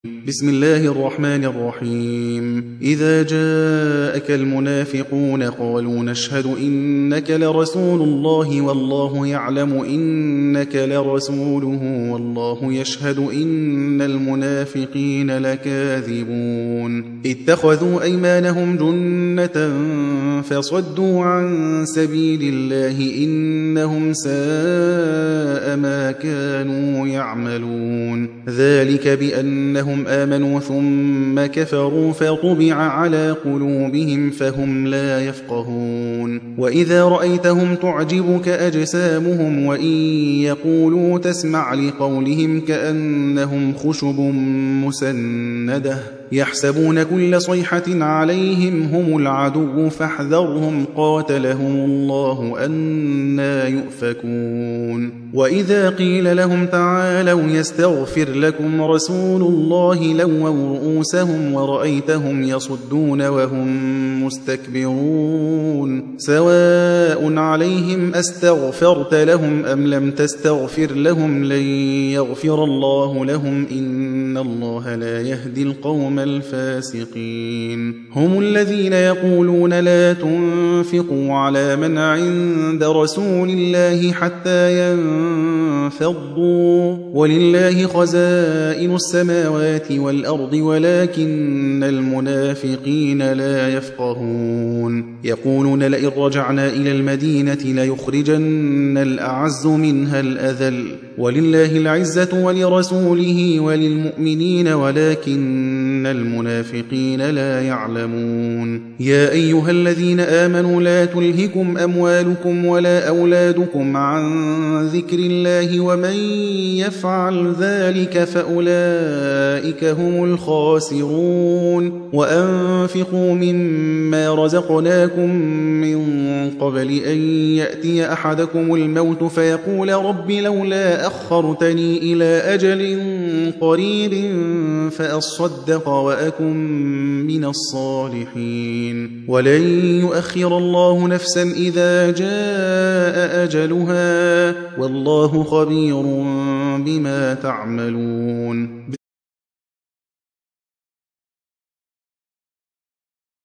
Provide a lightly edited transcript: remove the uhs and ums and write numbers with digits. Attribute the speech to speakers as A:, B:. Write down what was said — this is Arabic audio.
A: بسم الله الرحمن الرحيم. إذا جاءك المنافقون قالوا نشهد إنك لرسول الله والله يعلم إنك لرسوله والله يشهد إن المنافقين لكاذبون. اتخذوا أيمانهم جنة فصدوا عن سبيل الله إنهم ساء ما كانوا يعملون. ذلك بأنهم آمنوا ثم كفروا فطبع على قلوبهم فهم لا يفقهون. وإذا رأيتهم تعجبك أجسامهم وإن يقولوا تسمع لقولهم كأنهم خشب مسندة يحسبون كل صيحة عليهم هم العدو فاحذرهم قاتلهم الله أنى يؤفكون. وإذا قيل لهم تعالوا يستغفر لكم رسول الله لووا رؤوسهم ورأيتهم يصدون وهم مستكبرون. سواء عليهم أستغفرت لهم أم لم تستغفر لهم لن يغفر الله لهم إن الله لا يهدي القوم الفاسقين. هم الذين يقولون لا تنفقوا على من عند رسول الله حتى ينفضوا ولله خزائن السماوات والأرض ولكن المنافقين لا يفقهون. يقولون لئن رجعنا إلى المدينة ليخرجن الأعز منها الأذل ولله العزة ولرسوله وللمؤمنين ولكن المنافقين لا يعلمون. يا أيها الذين آمنوا لا تلهكم أموالكم ولا أولادكم عن ذكر الله ومن يفعل ذلك فأولئك هم الخاسرون. وأنفقوا مما رزقناكم من قبل أن يأتي أحدكم الموت فيقول رب لولا أخرتني إلى أجل قريب فأصدق وأكن من الصالحين. ولن يؤخر الله نفسا إذا جاء أجلها والله خبير بما تعملون.